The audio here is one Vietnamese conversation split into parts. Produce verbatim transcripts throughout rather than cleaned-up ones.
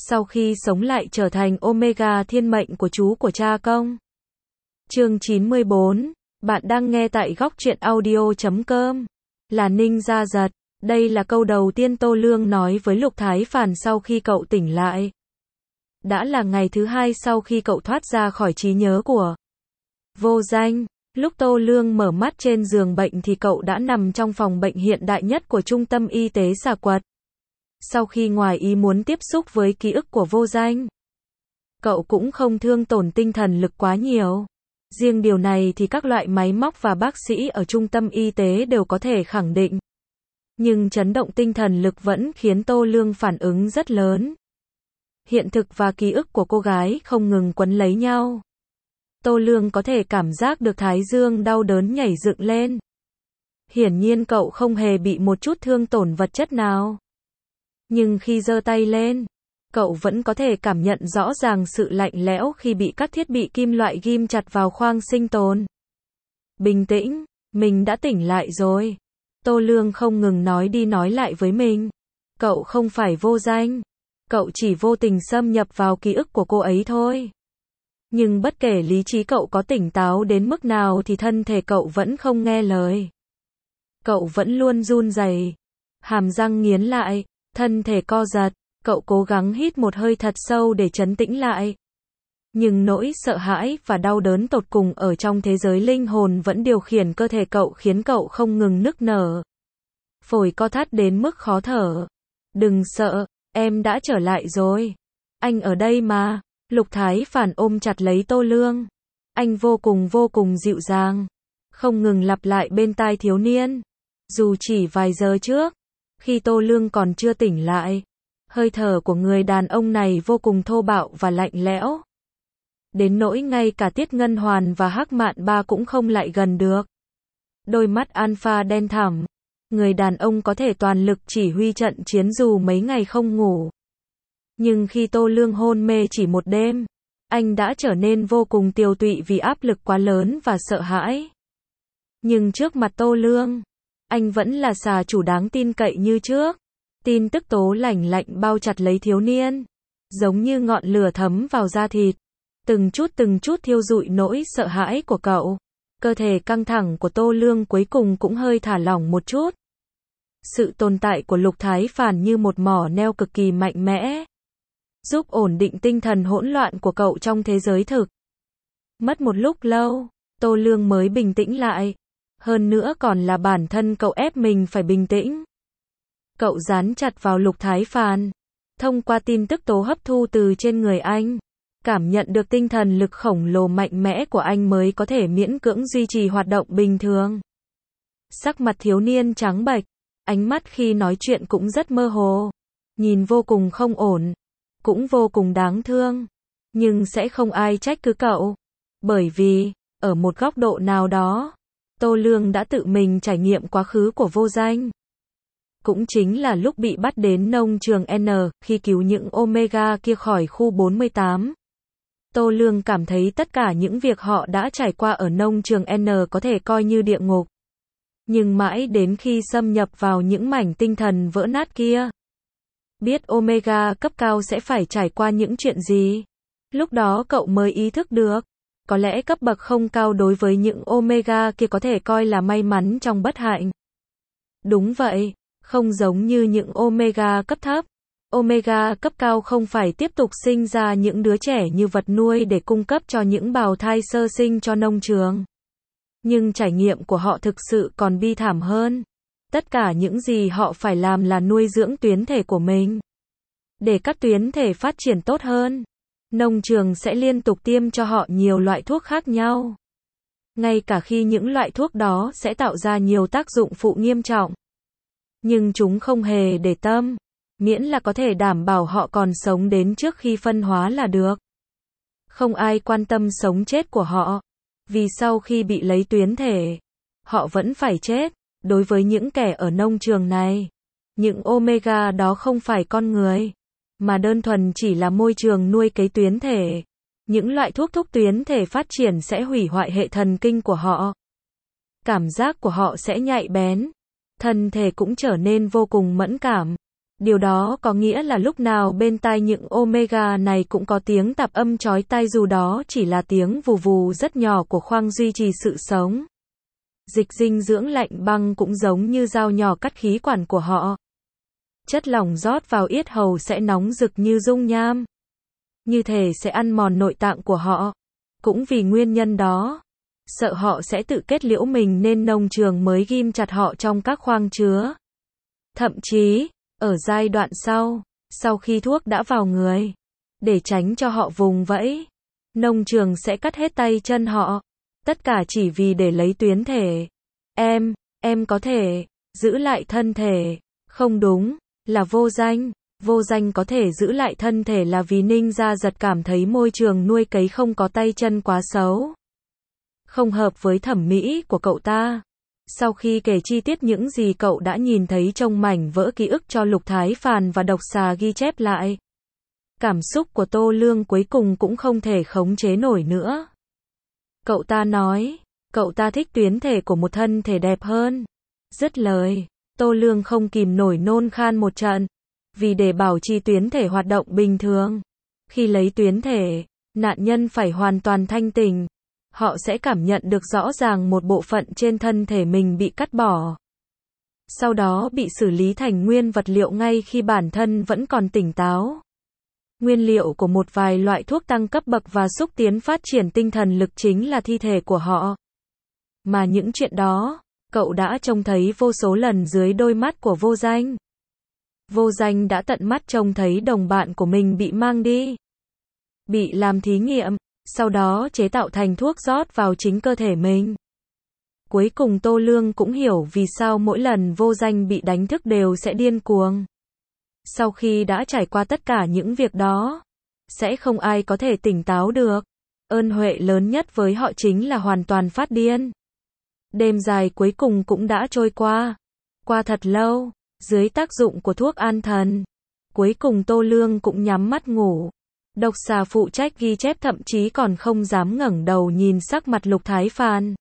sau khi sống lại trở thành Omega thiên mệnh của chú của cha công. Chương chín mươi bốn, bạn đang nghe tại góc truyện audio chấm com. Là Ninh Gia Giật. Đây là câu đầu tiên Tô Lương nói với Lục Thái Phàn sau khi cậu tỉnh lại. Đã là ngày thứ hai sau khi cậu thoát ra khỏi trí nhớ của Vô Danh. Lúc Tô Lương mở mắt trên giường bệnh thì cậu đã nằm trong phòng bệnh hiện đại nhất của trung tâm y tế Xà Quật. Sau khi ngoài ý muốn tiếp xúc với ký ức của Vô Danh, cậu cũng không thương tổn tinh thần lực quá nhiều. Riêng điều này thì các loại máy móc và bác sĩ ở trung tâm y tế đều có thể khẳng định. Nhưng chấn động tinh thần lực vẫn khiến Tô Lương phản ứng rất lớn. Hiện thực và ký ức của cô gái không ngừng quấn lấy nhau. Tô Lương có thể cảm giác được thái dương đau đớn nhảy dựng lên. Hiển nhiên cậu không hề bị một chút thương tổn vật chất nào. Nhưng khi giơ tay lên, cậu vẫn có thể cảm nhận rõ ràng sự lạnh lẽo khi bị các thiết bị kim loại ghim chặt vào khoang sinh tồn. Bình tĩnh, mình đã tỉnh lại rồi. Tô Lương không ngừng nói đi nói lại với mình. Cậu không phải Vô Danh. Cậu chỉ vô tình xâm nhập vào ký ức của cô ấy thôi. Nhưng bất kể lý trí cậu có tỉnh táo đến mức nào thì thân thể cậu vẫn không nghe lời. Cậu vẫn luôn run rẩy, hàm răng nghiến lại, thân thể co giật. Cậu cố gắng hít một hơi thật sâu để trấn tĩnh lại. Nhưng nỗi sợ hãi và đau đớn tột cùng ở trong thế giới linh hồn vẫn điều khiển cơ thể cậu, khiến cậu không ngừng nức nở. Phổi co thắt đến mức khó thở. Đừng sợ, em đã trở lại rồi. Anh ở đây mà. Lục Thái Phàn ôm chặt lấy Tô Lương. Anh vô cùng vô cùng dịu dàng, không ngừng lặp lại bên tai thiếu niên. Dù chỉ vài giờ trước, khi Tô Lương còn chưa tỉnh lại, hơi thở của người đàn ông này vô cùng thô bạo và lạnh lẽo. Đến nỗi ngay cả Tiết Ngân Hoàn và Hắc Mạn Ba cũng không lại gần được. Đôi mắt alpha đen thẳm. Người đàn ông có thể toàn lực chỉ huy trận chiến dù mấy ngày không ngủ. Nhưng khi Tô Lương hôn mê chỉ một đêm, anh đã trở nên vô cùng tiều tụy vì áp lực quá lớn và sợ hãi. Nhưng trước mặt Tô Lương, anh vẫn là xà chủ đáng tin cậy như trước. Tin tức tố lạnh lạnh bao chặt lấy thiếu niên, giống như ngọn lửa thấm vào da thịt, từng chút từng chút thiêu rụi nỗi sợ hãi của cậu. Cơ thể căng thẳng của Tô Lương cuối cùng cũng hơi thả lỏng một chút. Sự tồn tại của Lục Thái Phàn như một mỏ neo cực kỳ mạnh mẽ, giúp ổn định tinh thần hỗn loạn của cậu trong thế giới thực. Mất một lúc lâu, Tô Lương mới bình tĩnh lại. Hơn nữa còn là bản thân cậu ép mình phải bình tĩnh. Cậu dán chặt vào Lục Thái Phàn. Thông qua tin tức tố hấp thu từ trên người anh, cảm nhận được tinh thần lực khổng lồ mạnh mẽ của anh mới có thể miễn cưỡng duy trì hoạt động bình thường. Sắc mặt thiếu niên trắng bệch, ánh mắt khi nói chuyện cũng rất mơ hồ, nhìn vô cùng không ổn, cũng vô cùng đáng thương. Nhưng sẽ không ai trách cứ cậu, bởi vì, ở một góc độ nào đó, Tô Lương đã tự mình trải nghiệm quá khứ của Vô Danh. Cũng chính là lúc bị bắt đến nông trường N, khi cứu những Omega kia khỏi khu bốn mươi tám. Tô Lương cảm thấy tất cả những việc họ đã trải qua ở nông trường N có thể coi như địa ngục. Nhưng mãi đến khi xâm nhập vào những mảnh tinh thần vỡ nát kia, biết Omega cấp cao sẽ phải trải qua những chuyện gì, lúc đó cậu mới ý thức được, có lẽ cấp bậc không cao đối với những Omega kia có thể coi là may mắn trong bất hạnh. Đúng vậy, không giống như những Omega cấp thấp. Omega cấp cao không phải tiếp tục sinh ra những đứa trẻ như vật nuôi để cung cấp cho những bào thai sơ sinh cho nông trường. Nhưng trải nghiệm của họ thực sự còn bi thảm hơn. Tất cả những gì họ phải làm là nuôi dưỡng tuyến thể của mình. Để các tuyến thể phát triển tốt hơn, nông trường sẽ liên tục tiêm cho họ nhiều loại thuốc khác nhau. Ngay cả khi những loại thuốc đó sẽ tạo ra nhiều tác dụng phụ nghiêm trọng. Nhưng chúng không hề để tâm, miễn là có thể đảm bảo họ còn sống đến trước khi phân hóa là được. Không ai quan tâm sống chết của họ, vì sau khi bị lấy tuyến thể, họ vẫn phải chết. Đối với những kẻ ở nông trường này, những Omega đó không phải con người, mà đơn thuần chỉ là môi trường nuôi cấy tuyến thể. Những loại thuốc thúc tuyến thể phát triển sẽ hủy hoại hệ thần kinh của họ. Cảm giác của họ sẽ nhạy bén, thân thể cũng trở nên vô cùng mẫn cảm. Điều đó có nghĩa là lúc nào bên tai những Omega này cũng có tiếng tạp âm chói tai, dù đó chỉ là tiếng vù vù rất nhỏ của khoang duy trì sự sống. Dịch dinh dưỡng lạnh băng cũng giống như dao nhỏ cắt khí quản của họ. Chất lỏng rót vào yết hầu sẽ nóng rực như dung nham. Như thể sẽ ăn mòn nội tạng của họ. Cũng vì nguyên nhân đó, sợ họ sẽ tự kết liễu mình nên nông trường mới ghim chặt họ trong các khoang chứa. Thậm chí, ở giai đoạn sau, sau khi thuốc đã vào người, để tránh cho họ vùng vẫy, nông trường sẽ cắt hết tay chân họ. Tất cả chỉ vì để lấy tuyến thể. Em, em có thể giữ lại thân thể. Không đúng, là vô danh. Vô danh có thể giữ lại thân thể là vì Ninh Gia Giật cảm thấy môi trường nuôi cấy không có tay chân quá xấu. Không hợp với thẩm mỹ của cậu ta. Sau khi kể chi tiết những gì cậu đã nhìn thấy trong mảnh vỡ ký ức cho Lục Thái Phàn và Độc Xà ghi chép lại, cảm xúc của Tô Lương cuối cùng cũng không thể khống chế nổi nữa. Cậu ta nói, cậu ta thích tuyến thể của một thân thể đẹp hơn. Dứt lời, Tô Lương không kìm nổi nôn khan một trận. Vì để bảo trì tuyến thể hoạt động bình thường, khi lấy tuyến thể, nạn nhân phải hoàn toàn thanh tỉnh. Họ sẽ cảm nhận được rõ ràng một bộ phận trên thân thể mình bị cắt bỏ. Sau đó bị xử lý thành nguyên vật liệu ngay khi bản thân vẫn còn tỉnh táo. Nguyên liệu của một vài loại thuốc tăng cấp bậc và xúc tiến phát triển tinh thần lực chính là thi thể của họ. Mà những chuyện đó, cậu đã trông thấy vô số lần dưới đôi mắt của Vô Danh. Vô Danh đã tận mắt trông thấy đồng bạn của mình bị mang đi, bị làm thí nghiệm, sau đó chế tạo thành thuốc rót vào chính cơ thể mình. Cuối cùng Tô Lương cũng hiểu vì sao mỗi lần Vô Danh bị đánh thức đều sẽ điên cuồng. Sau khi đã trải qua tất cả những việc đó, sẽ không ai có thể tỉnh táo được. Ơn huệ lớn nhất với họ chính là hoàn toàn phát điên. Đêm dài cuối cùng cũng đã trôi qua. Qua thật lâu, dưới tác dụng của thuốc an thần, cuối cùng Tô Lương cũng nhắm mắt ngủ. Độc Xà phụ trách ghi chép thậm chí còn không dám ngẩng đầu nhìn sắc mặt Lục Thái Phàn.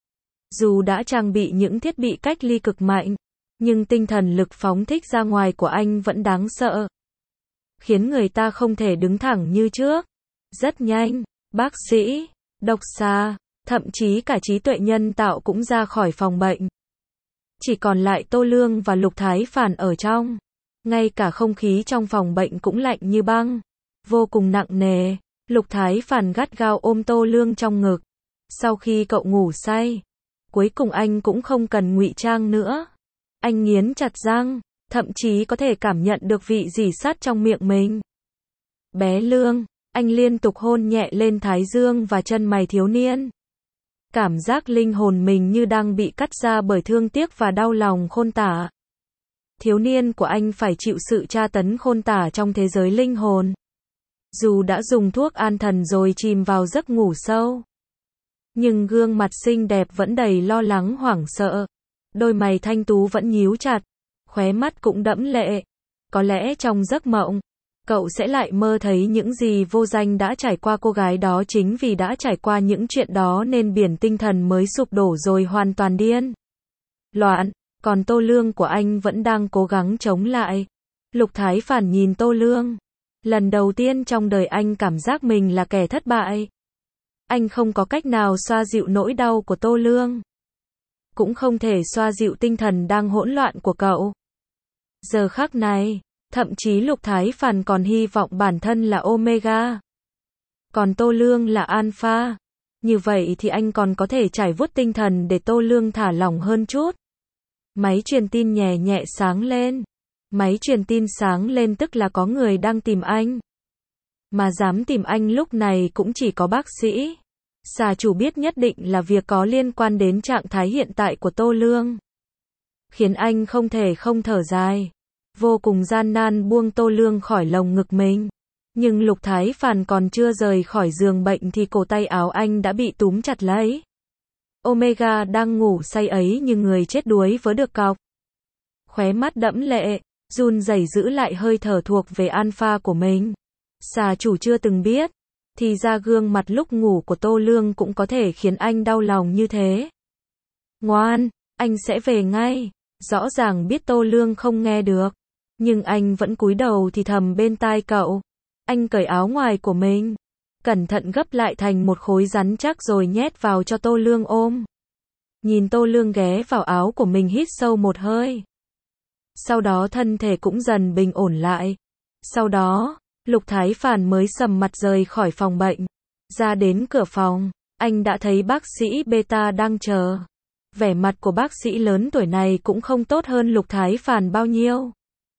Dù đã trang bị những thiết bị cách ly cực mạnh, nhưng tinh thần lực phóng thích ra ngoài của anh vẫn đáng sợ, khiến người ta không thể đứng thẳng như trước. Rất nhanh, bác sĩ, Độc Xà, thậm chí cả trí tuệ nhân tạo cũng ra khỏi phòng bệnh. Chỉ còn lại Tô Lương và Lục Thái Phàn ở trong. Ngay cả không khí trong phòng bệnh cũng lạnh như băng, vô cùng nặng nề. Lục Thái Phàn gắt gao ôm Tô Lương trong ngực. Sau khi cậu ngủ say, cuối cùng anh cũng không cần ngụy trang nữa. Anh nghiến chặt răng, thậm chí có thể cảm nhận được vị rỉ sắt trong miệng mình. Bé Lương, anh liên tục hôn nhẹ lên thái dương và chân mày thiếu niên. Cảm giác linh hồn mình như đang bị cắt ra bởi thương tiếc và đau lòng khôn tả. Thiếu niên của anh phải chịu sự tra tấn khôn tả trong thế giới linh hồn. Dù đã dùng thuốc an thần rồi chìm vào giấc ngủ sâu, nhưng gương mặt xinh đẹp vẫn đầy lo lắng hoảng sợ. Đôi mày thanh tú vẫn nhíu chặt, khóe mắt cũng đẫm lệ. Có lẽ trong giấc mộng, cậu sẽ lại mơ thấy những gì Vô Danh đã trải qua. Cô gái đó chính vì đã trải qua những chuyện đó nên biển tinh thần mới sụp đổ rồi hoàn toàn điên loạn. Còn Tô Lương của anh vẫn đang cố gắng chống lại. Lục Thái Phàn nhìn Tô Lương. Lần đầu tiên trong đời anh cảm giác mình là kẻ thất bại. Anh không có cách nào xoa dịu nỗi đau của Tô Lương, cũng không thể xoa dịu tinh thần đang hỗn loạn của cậu. Giờ khắc này, thậm chí Lục Thái Phàn còn hy vọng bản thân là Omega, còn Tô Lương là Alpha. Như vậy thì anh còn có thể trải vuốt tinh thần để Tô Lương thả lỏng hơn chút. Máy truyền tin nhẹ nhẹ sáng lên. Máy truyền tin sáng lên tức là có người đang tìm anh. Mà dám tìm anh lúc này cũng chỉ có bác sĩ. Xà chủ biết nhất định là việc có liên quan đến trạng thái hiện tại của Tô Lương, khiến anh không thể không thở dài. Vô cùng gian nan buông Tô Lương khỏi lồng ngực mình. Nhưng Lục Thái Phàn còn chưa rời khỏi giường bệnh thì cổ tay áo anh đã bị túm chặt lấy. Omega đang ngủ say ấy như người chết đuối vớ được cọc. Khóe mắt đẫm lệ, run rẩy giữ lại hơi thở thuộc về Alpha của mình. Xà chủ chưa từng biết, thì ra gương mặt lúc ngủ của Tô Lương cũng có thể khiến anh đau lòng như thế. Ngoan, anh sẽ về ngay. Rõ ràng biết Tô Lương không nghe được, Nhưng anh vẫn cúi đầu thì thầm bên tai cậu. Anh cởi áo ngoài của mình, cẩn thận gấp lại thành một khối rắn chắc rồi nhét vào cho Tô Lương ôm. Nhìn Tô Lương ghé vào áo của mình hít sâu một hơi. Sau đó thân thể cũng dần bình ổn lại. Sau đó, Lục Thái Phàn mới sầm mặt rời khỏi phòng bệnh. Ra đến cửa phòng, anh đã thấy bác sĩ Beta đang chờ. Vẻ mặt của bác sĩ lớn tuổi này cũng không tốt hơn Lục Thái Phàn bao nhiêu.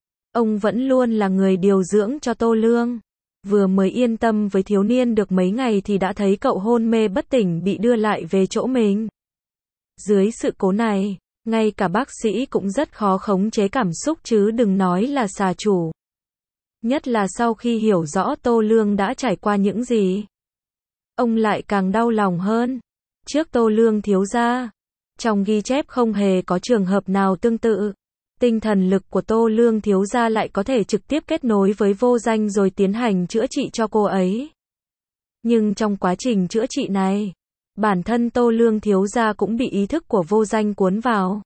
Ông vẫn luôn là người điều dưỡng cho Tô Lương. Vừa mới yên tâm với thiếu niên được mấy ngày thì đã thấy cậu hôn mê bất tỉnh bị đưa lại về chỗ mình. Dưới sự cố này, ngay cả bác sĩ cũng rất khó khống chế cảm xúc chứ đừng nói là xà chủ. Nhất là sau khi hiểu rõ Tô Lương đã trải qua những gì. Ông lại càng đau lòng hơn. Trước Tô Lương thiếu gia, trong ghi chép không hề có trường hợp nào tương tự. Tinh thần lực của Tô Lương thiếu gia lại có thể trực tiếp kết nối với vô danh rồi tiến hành chữa trị cho cô ấy. Nhưng trong quá trình chữa trị này, bản thân Tô Lương thiếu gia cũng bị ý thức của vô danh cuốn vào.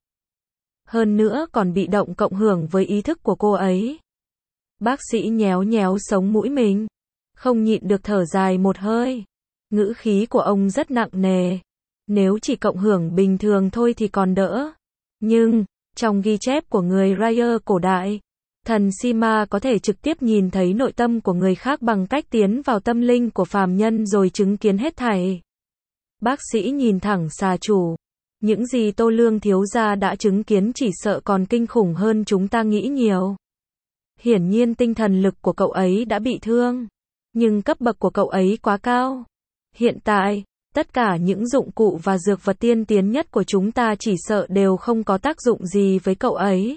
Hơn nữa còn bị động cộng hưởng với ý thức của cô ấy. Bác sĩ nhéo nhéo sống mũi mình, không nhịn được thở dài một hơi. Ngữ khí của ông rất nặng nề. Nếu chỉ cộng hưởng bình thường thôi thì còn đỡ. Nhưng, trong ghi chép của người Raya cổ đại, thần Sima có thể trực tiếp nhìn thấy nội tâm của người khác bằng cách tiến vào tâm linh của phàm nhân rồi chứng kiến hết thảy. Bác sĩ nhìn thẳng xà chủ. Những gì Tô Lương thiếu gia đã chứng kiến chỉ sợ còn kinh khủng hơn chúng ta nghĩ nhiều. Hiển nhiên tinh thần lực của cậu ấy đã bị thương. Nhưng cấp bậc của cậu ấy quá cao. Hiện tại, tất cả những dụng cụ và dược vật tiên tiến nhất của chúng ta chỉ sợ đều không có tác dụng gì với cậu ấy.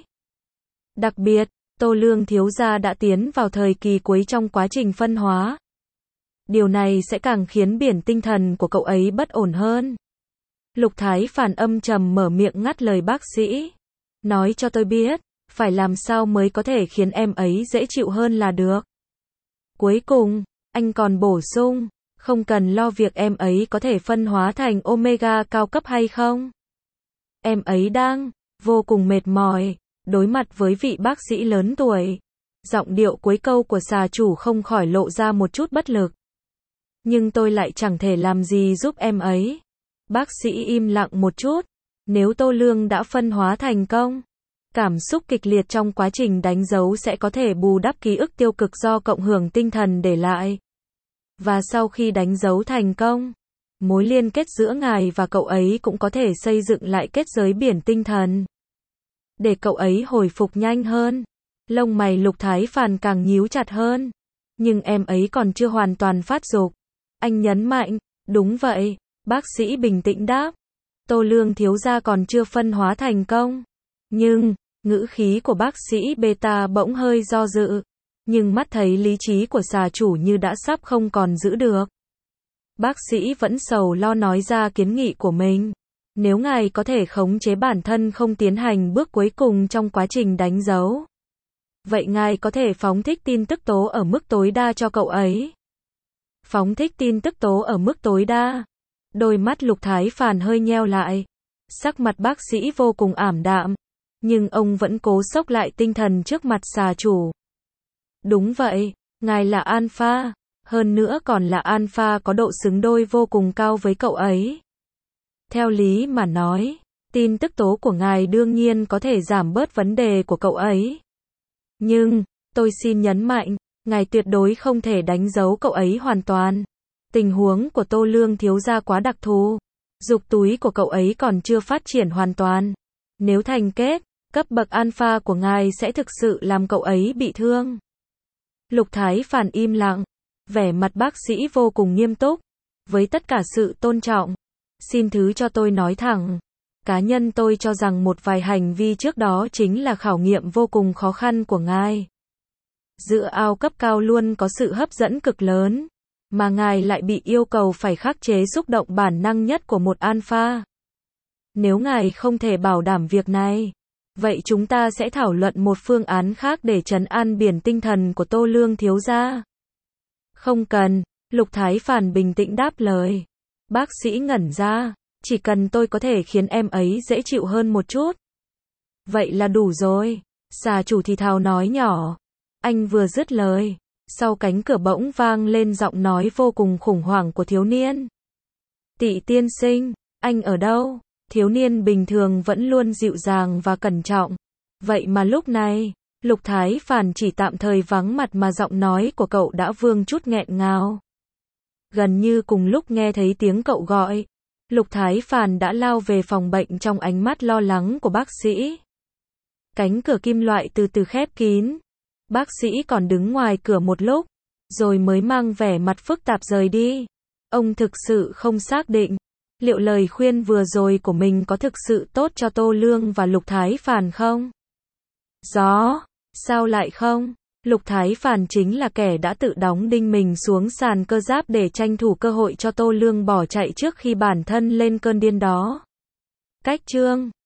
Đặc biệt, Tô Lương thiếu gia đã tiến vào thời kỳ cuối trong quá trình phân hóa. Điều này sẽ càng khiến biển tinh thần của cậu ấy bất ổn hơn. Lục Thái Phàn âm trầm mở miệng ngắt lời bác sĩ. Nói cho tôi biết, phải làm sao mới có thể khiến em ấy dễ chịu hơn là được. Cuối cùng, anh còn bổ sung, không cần lo việc em ấy có thể phân hóa thành Omega cao cấp hay không. Em ấy đang vô cùng mệt mỏi, đối mặt với vị bác sĩ lớn tuổi. Giọng điệu cuối câu của xà chủ không khỏi lộ ra một chút bất lực. Nhưng tôi lại chẳng thể làm gì giúp em ấy. Bác sĩ im lặng một chút. Nếu Tô Lương đã phân hóa thành công, cảm xúc kịch liệt trong quá trình đánh dấu sẽ có thể bù đắp ký ức tiêu cực do cộng hưởng tinh thần để lại. Và sau khi đánh dấu thành công, mối liên kết giữa ngài và cậu ấy cũng có thể xây dựng lại kết giới biển tinh thần. Để cậu ấy hồi phục nhanh hơn. Lông mày Lục Thái Phàn càng nhíu chặt hơn. Nhưng em ấy còn chưa hoàn toàn phát dục. Anh nhấn mạnh, đúng vậy, bác sĩ bình tĩnh đáp. Tô Lương thiếu gia còn chưa phân hóa thành công. Nhưng, ngữ khí của bác sĩ Beta bỗng hơi do dự. Nhưng mắt thấy lý trí của xà chủ như đã sắp không còn giữ được. Bác sĩ vẫn sầu lo nói ra kiến nghị của mình. Nếu ngài có thể khống chế bản thân không tiến hành bước cuối cùng trong quá trình đánh dấu, vậy ngài có thể phóng thích tin tức tố ở mức tối đa cho cậu ấy. Phóng thích tin tức tố ở mức tối đa. Đôi mắt Lục Thái Phàn hơi nheo lại. Sắc mặt bác sĩ vô cùng ảm đạm. Nhưng ông vẫn cố xốc lại tinh thần trước mặt xà chủ. Đúng vậy, ngài là Alpha. Hơn nữa còn là Alpha có độ xứng đôi vô cùng cao với cậu ấy. Theo lý mà nói, tin tức tố của ngài đương nhiên có thể giảm bớt vấn đề của cậu ấy. Nhưng, tôi xin nhấn mạnh, ngài tuyệt đối không thể đánh dấu cậu ấy hoàn toàn. Tình huống của Tô Lương thiếu gia quá đặc thù. Dục túi của cậu ấy còn chưa phát triển hoàn toàn. Nếu thành kết, cấp bậc alpha của ngài sẽ thực sự làm cậu ấy bị thương. Lục Thái Phàn im lặng. Vẻ mặt bác sĩ vô cùng nghiêm túc. Với tất cả sự tôn trọng, xin thứ cho tôi nói thẳng. Cá nhân tôi cho rằng một vài hành vi trước đó chính là khảo nghiệm vô cùng khó khăn của ngài. Giữa ao cấp cao luôn có sự hấp dẫn cực lớn, mà ngài lại bị yêu cầu phải khắc chế xúc động bản năng nhất của một alpha. Nếu ngài không thể bảo đảm việc này, vậy chúng ta sẽ thảo luận một phương án khác để trấn an biển tinh thần của Tô Lương thiếu gia. Không cần, Lục Thái Phàn bình tĩnh đáp lời. Bác sĩ ngẩn ra, chỉ cần tôi có thể khiến em ấy dễ chịu hơn một chút. Vậy là đủ rồi. Xà chủ thì thào nói nhỏ. Anh vừa dứt lời, sau cánh cửa bỗng vang lên giọng nói vô cùng khủng hoảng của thiếu niên. Tị tiên sinh, anh ở đâu? Thiếu niên bình thường vẫn luôn dịu dàng và cẩn trọng. Vậy mà lúc này, Lục Thái Phàn chỉ tạm thời vắng mặt mà giọng nói của cậu đã vương chút nghẹn ngào. Gần như cùng lúc nghe thấy tiếng cậu gọi, Lục Thái Phàn đã lao về phòng bệnh trong ánh mắt lo lắng của bác sĩ. Cánh cửa kim loại từ từ khép kín. Bác sĩ còn đứng ngoài cửa một lúc, rồi mới mang vẻ mặt phức tạp rời đi. Ông thực sự không xác định, liệu lời khuyên vừa rồi của mình có thực sự tốt cho Tô Lương và Lục Thái Phàn không? Gió, sao lại không? Lục Thái Phàn chính là kẻ đã tự đóng đinh mình xuống sàn cơ giáp để tranh thủ cơ hội cho Tô Lương bỏ chạy trước khi bản thân lên cơn điên đó. Cách chương